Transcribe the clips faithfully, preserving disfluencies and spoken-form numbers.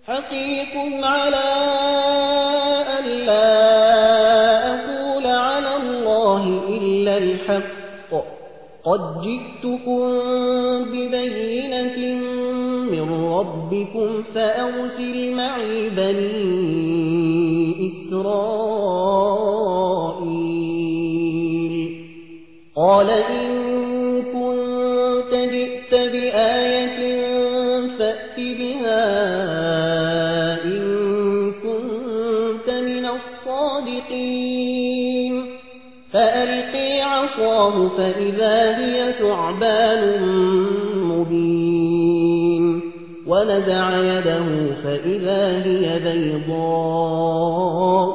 حقيق على أن لا أقول على الله إلا الحق قد جئتكم ببينة من ربكم فأرسل معي بني إسرائيل قال إن كنت جئت بآية فأت بها إن كنت من الصادقين فألقي عصاه فإذا هي ثعبان مبين ونزع يده فإذا هي بيضاء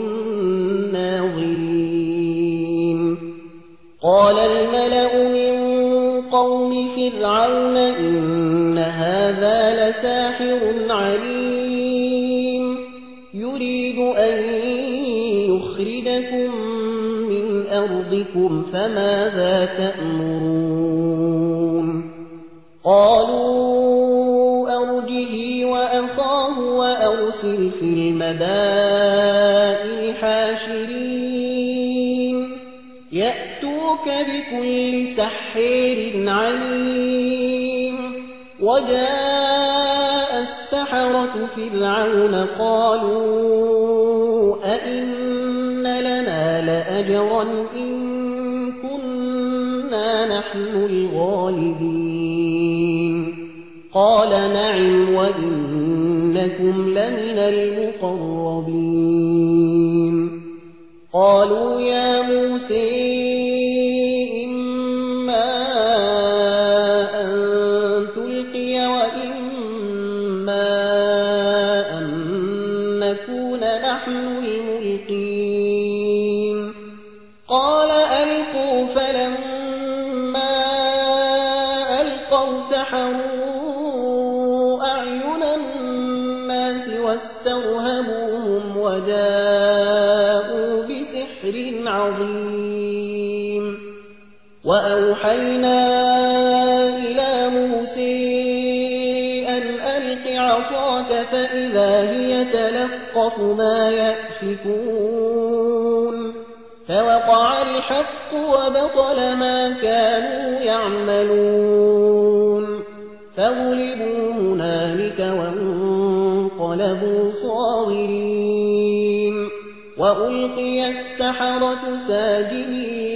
للناظرين قال الملأ من قوم فرعون إن هذا لساحر عليم يريد أن يخرجكم من أرضكم فماذا تأمرون قالوا أرجه وأخاه وأرسل في المدائن حاشرين يأتوك بكل سحير عليم وجاء السحرة فرعون قالوا أئن لنا لأجرا إن كنا نحن الغالبين قال نعم وإنكم لمن المقربين قالوا يا موسى إما أن تلقي وإما أن نكون نحن الملقين قال ألقوا فلما ألقوا سحروا أعين الناس واسترهبوهم وجاءوا بسحر عظيم وأوحينا إلى موسى أن ألق عصاك فإذا هي تلقف ما يأفكون فوقع الحق وبطل ما كانوا يعملون فغلبوا هنالك وانقلبوا صاغرين وألقي السحرة ساجدين